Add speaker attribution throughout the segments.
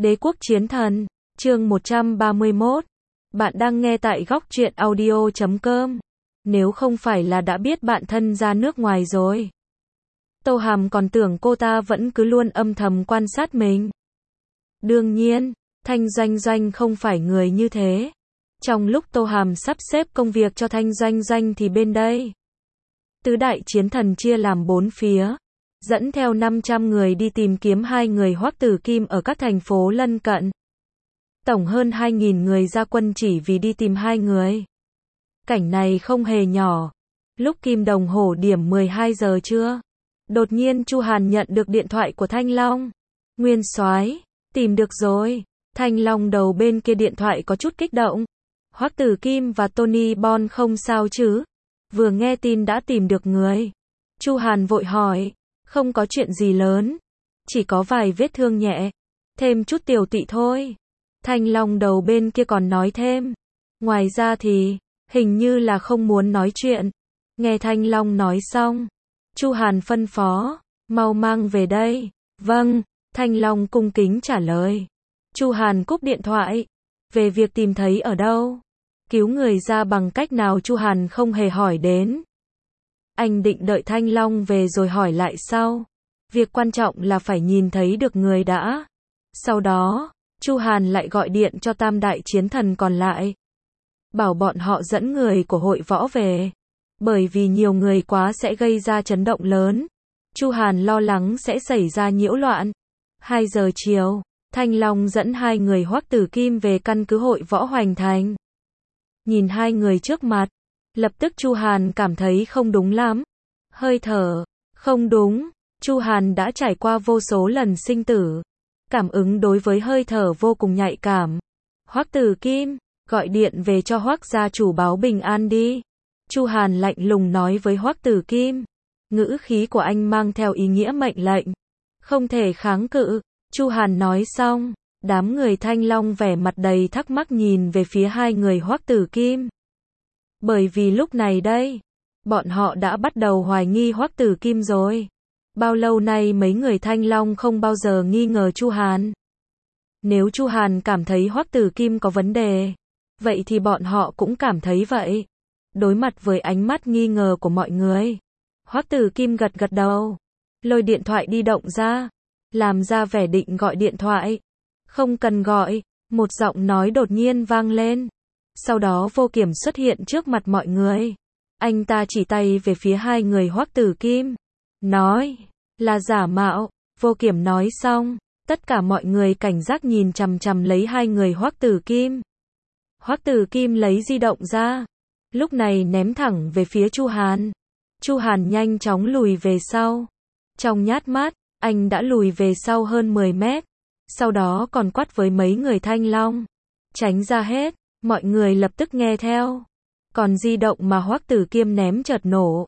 Speaker 1: Đế quốc chiến thần, chương 131. Bạn đang nghe tại góc truyện audio.com. Nếu không phải là đã biết bạn thân ra nước ngoài rồi. Tô Hàm còn tưởng cô ta vẫn cứ luôn âm thầm quan sát mình. Đương nhiên, Thanh Doanh Doanh không phải người như thế. Trong lúc Tô Hàm sắp xếp công việc cho Thanh Doanh Doanh thì bên đây, tứ đại chiến thần chia làm 4 phía, dẫn theo 500 người đi tìm kiếm hai người Hoắc Tử Kim ở các thành phố lân cận. Tổng hơn 2.000 người ra quân chỉ vì đi tìm hai người. Cảnh này không hề nhỏ. Lúc kim đồng hồ điểm 12 giờ trưa, đột nhiên Chu Hàn nhận được điện thoại của Thanh Long. Nguyên soái, tìm được rồi. Thanh Long đầu bên kia điện thoại có chút kích động. Hoắc Tử Kim và Tony Bon không sao chứ? Vừa nghe tin đã tìm được người, Chu Hàn vội hỏi. Không có chuyện gì lớn, chỉ có vài vết thương nhẹ, thêm chút tiểu tụy thôi. Thanh Long đầu bên kia còn nói thêm. Ngoài ra thì, hình như là không muốn nói chuyện. Nghe Thanh Long nói xong, Chu Hàn phân phó, mau mang về đây. Vâng, Thanh Long cung kính trả lời. Chu Hàn cúp điện thoại. Về việc tìm thấy ở đâu, cứu người ra bằng cách nào Chu Hàn không hề hỏi đến. Anh định đợi Thanh Long về rồi hỏi lại sau. Việc quan trọng là phải nhìn thấy được người đã. Sau đó, Chu Hàn lại gọi điện cho tam đại chiến thần còn lại, bảo bọn họ dẫn người của hội võ về. Bởi vì nhiều người quá sẽ gây ra chấn động lớn. Chu Hàn lo lắng sẽ xảy ra nhiễu loạn. 2 giờ chiều, Thanh Long dẫn hai người Hoắc Tử Kim về căn cứ hội võ Hoành Thành. Nhìn hai người trước mặt, lập tức Chu Hàn cảm thấy không đúng lắm. Hơi thở, không đúng. Chu Hàn đã trải qua vô số lần sinh tử. Cảm ứng đối với hơi thở vô cùng nhạy cảm. Hoắc Tử Kim, gọi điện về cho Hoắc gia chủ báo bình an đi. Chu Hàn lạnh lùng nói với Hoắc Tử Kim. Ngữ khí của anh mang theo ý nghĩa mệnh lệnh. Không thể kháng cự. Chu Hàn nói xong, đám người Thanh Long vẻ mặt đầy thắc mắc nhìn về phía hai người Hoắc Tử Kim. Bởi vì lúc này đây, bọn họ đã bắt đầu hoài nghi Hoắc Tử Kim rồi. Bao lâu nay mấy người Thanh Long không bao giờ nghi ngờ Chu Hàn. Nếu Chu Hàn cảm thấy Hoắc Tử Kim có vấn đề, vậy thì bọn họ cũng cảm thấy vậy. Đối mặt với ánh mắt nghi ngờ của mọi người, Hoắc Tử Kim gật gật đầu, lôi điện thoại di động ra, làm ra vẻ định gọi điện thoại. Không cần gọi, một giọng nói đột nhiên vang lên. Sau đó Vô Kiểm xuất hiện trước mặt mọi người. Anh ta chỉ tay về phía hai người Hoắc Tử Kim, nói, là giả mạo. Vô Kiểm nói xong, tất cả mọi người cảnh giác nhìn chằm chằm lấy hai người Hoắc Tử Kim. Hoắc Tử Kim lấy di động ra, lúc này ném thẳng về phía Chu Hàn. Chu Hàn nhanh chóng lùi về sau. Trong nhát mắt, anh đã lùi về sau hơn 10 mét. Sau đó còn quát với mấy người Thanh Long, tránh ra hết. Mọi người lập tức nghe theo. Còn di động mà Hoắc Tử Kim ném chợt nổ,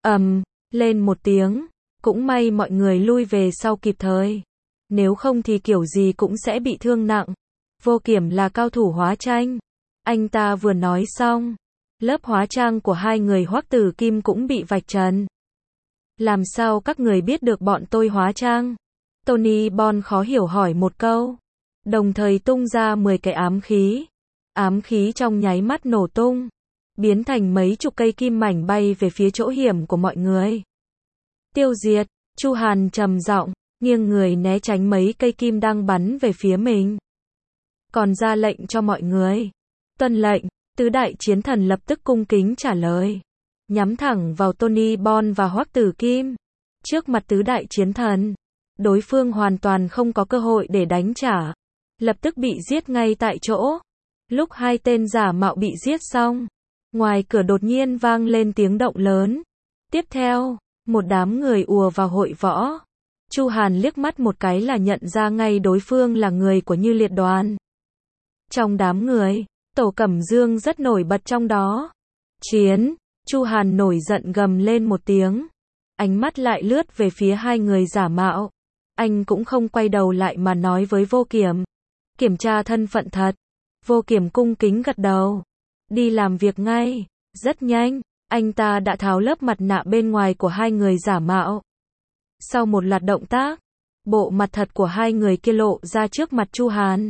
Speaker 1: lên một tiếng. Cũng may mọi người lui về sau kịp thời. Nếu không thì kiểu gì cũng sẽ bị thương nặng. Vô Kiểm là cao thủ hóa tranh. Anh ta vừa nói xong, lớp hóa trang của hai người Hoắc Tử Kim cũng bị vạch trần. Làm sao các người biết được bọn tôi hóa trang? Tony Bon khó hiểu hỏi một câu, đồng thời tung ra 10 cái ám khí. Ám khí trong nháy mắt nổ tung, biến thành mấy chục cây kim mảnh bay về phía chỗ hiểm của mọi người. Tiêu diệt. Chu Hàn trầm giọng, nghiêng người né tránh mấy cây kim đang bắn về phía mình. Còn ra lệnh cho mọi người. Tuân lệnh. Tứ đại chiến thần lập tức cung kính trả lời, nhắm thẳng vào Tony Bon và Hoắc Tử Kim. Trước mặt tứ đại chiến thần, đối phương hoàn toàn không có cơ hội để đánh trả, lập tức bị giết ngay tại chỗ. Lúc hai tên giả mạo bị giết xong, ngoài cửa đột nhiên vang lên tiếng động lớn. Tiếp theo, một đám người ùa vào hội võ. Chu Hàn liếc mắt một cái là nhận ra ngay đối phương là người của Như Liệt đoàn. Trong đám người, Tổ Cẩm Dương rất nổi bật trong đó. Chiến! Chu Hàn nổi giận gầm lên một tiếng. Ánh mắt lại lướt về phía hai người giả mạo. Anh cũng không quay đầu lại mà nói với Vô Kiểm. Kiểm tra thân phận thật. Vô Kiểm cung kính gật đầu. Đi làm việc ngay. Rất nhanh, anh ta đã tháo lớp mặt nạ bên ngoài của hai người giả mạo. Sau một loạt động tác, Bộ mặt thật của hai người kia lộ ra trước mặt Chu Hàn.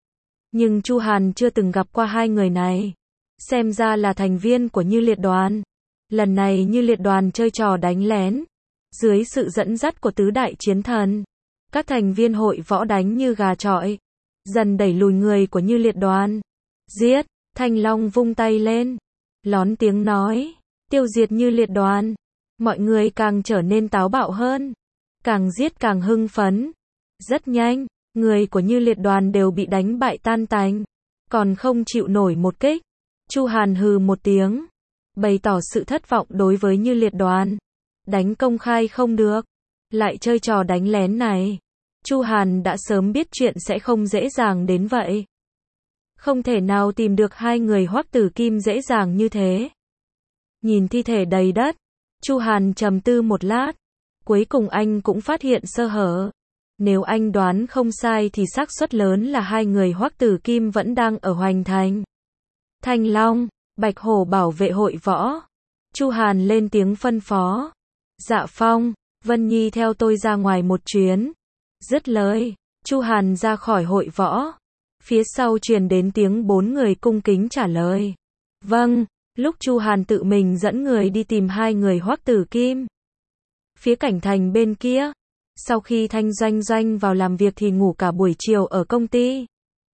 Speaker 1: Nhưng Chu Hàn chưa từng gặp qua hai người này. Xem ra là thành viên của Như Liệt đoàn. Lần này Như Liệt đoàn chơi trò đánh lén. Dưới sự dẫn dắt của tứ đại chiến thần, các thành viên hội võ đánh như gà chọi, dần đẩy lùi người của Như Liệt đoàn. Giết! Thanh Long vung tay lên, lón tiếng nói, tiêu diệt Như Liệt đoàn. Mọi người càng trở nên táo bạo hơn, càng giết càng hưng phấn. Rất nhanh, người của Như Liệt đoàn đều bị đánh bại tan tành, còn không chịu nổi một kích. Chu Hàn hừ một tiếng, bày tỏ sự thất vọng đối với Như Liệt đoàn. Đánh công khai không được, lại chơi trò đánh lén này. Chu Hàn đã sớm biết chuyện sẽ không dễ dàng đến vậy. Không thể nào tìm được hai người Hoắc Tử Kim dễ dàng như thế. Nhìn thi thể đầy đất, Chu Hàn trầm tư một lát, cuối cùng anh cũng phát hiện sơ hở. Nếu anh đoán không sai thì xác suất lớn là hai người Hoắc Tử Kim vẫn đang ở Hoành Thành. Thanh Long, Bạch Hổ bảo vệ hội võ. Chu Hàn lên tiếng phân phó. Dạ Phong, Vân Nhi theo tôi ra ngoài một chuyến. Dứt lời, Chu Hàn ra khỏi hội võ. Phía sau truyền đến tiếng bốn người cung kính trả lời. Vâng, lúc Chu Hàn tự mình dẫn người đi tìm hai người Hoắc Tử Kim. Phía Cảnh Thành bên kia, sau khi Thanh Doanh Doanh vào làm việc thì ngủ cả buổi chiều ở công ty.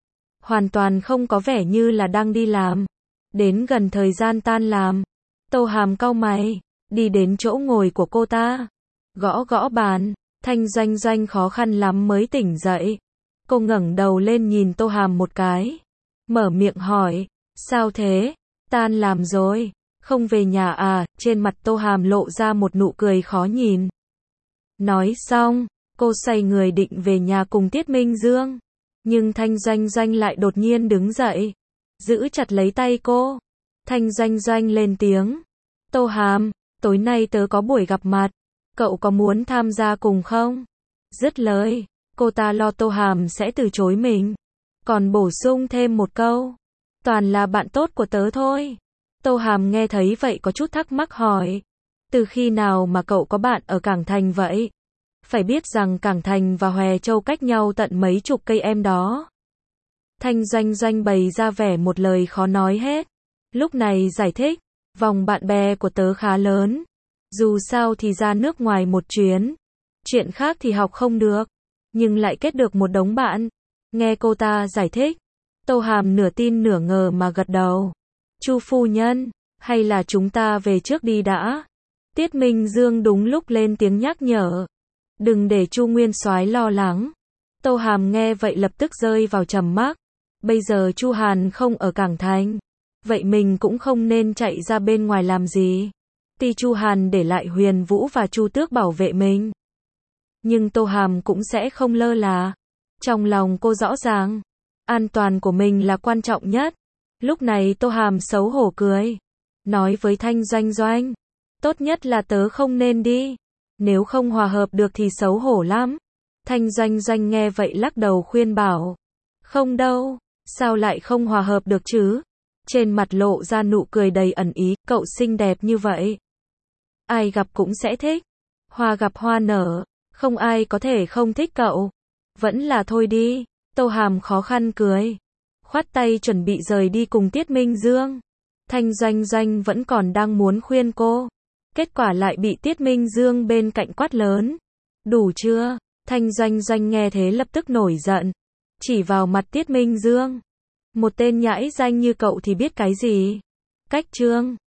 Speaker 1: Hoàn toàn không có vẻ như là đang đi làm. Đến gần thời gian tan làm, Tô Hàm cau mày, đi đến chỗ ngồi của cô ta, gõ gõ bàn. Thanh Doanh Doanh khó khăn lắm mới tỉnh dậy. Cô ngẩng đầu lên nhìn Tô Hàm một cái, mở miệng hỏi, sao thế? Tan làm rồi, không về nhà à? Trên mặt Tô Hàm lộ ra một nụ cười khó nhìn. Nói xong, cô xoay người định về nhà cùng Tiết Minh Dương. Nhưng Thanh Doanh Doanh lại đột nhiên đứng dậy, giữ chặt lấy tay cô. Thanh Doanh Doanh lên tiếng, Tô Hàm, tối nay tớ có buổi gặp mặt, cậu có muốn tham gia cùng không? Dứt lời, cô ta lo Tô Hàm sẽ từ chối mình, còn bổ sung thêm một câu, toàn là bạn tốt của tớ thôi. Tô Hàm nghe thấy vậy có chút thắc mắc hỏi, từ khi nào mà cậu có bạn ở Cảng Thành vậy? Phải biết rằng Cảng Thành và Hòe Châu cách nhau tận mấy chục cây em đó. Thanh Doanh Doanh bày ra vẻ một lời khó nói hết. Lúc này giải thích, vòng bạn bè của tớ khá lớn. Dù sao thì ra nước ngoài một chuyến. Chuyện khác thì học không được. Nhưng lại kết được một đống bạn. Nghe cô ta giải thích, Tô Hàm nửa tin nửa ngờ mà gật đầu. Chu phu nhân, hay là chúng ta về trước đi đã? Tiết Minh Dương đúng lúc lên tiếng nhắc nhở. Đừng để Chu Nguyên Soái lo lắng. Tô Hàm nghe vậy lập tức rơi vào trầm mặc. Bây giờ Chu Hàn không ở Cảng Thành, vậy mình cũng không nên chạy ra bên ngoài làm gì. Tuy Chu Hàn để lại Huyền Vũ và Chu Tước bảo vệ mình, nhưng Tô Hàm cũng sẽ không lơ là. Trong lòng cô rõ ràng, an toàn của mình là quan trọng nhất. Lúc này Tô Hàm xấu hổ cười, nói với Thanh Doanh Doanh, tốt nhất là tớ không nên đi, nếu không hòa hợp được thì xấu hổ lắm. Thanh Doanh Doanh nghe vậy lắc đầu khuyên bảo, không đâu, sao lại không hòa hợp được chứ? Trên mặt lộ ra nụ cười đầy ẩn ý, cậu xinh đẹp như vậy, ai gặp cũng sẽ thích. Hoa gặp hoa nở, không ai có thể không thích cậu. Vẫn là thôi đi. Tô Hàm khó khăn cười, khoát tay chuẩn bị rời đi cùng Tiết Minh Dương. Thanh Doanh Doanh vẫn còn đang muốn khuyên cô, kết quả lại bị Tiết Minh Dương bên cạnh quát lớn. Đủ chưa? Thanh Doanh Doanh nghe thế lập tức nổi giận, chỉ vào mặt Tiết Minh Dương. Một tên nhãi danh như cậu thì biết cái gì? Cách chương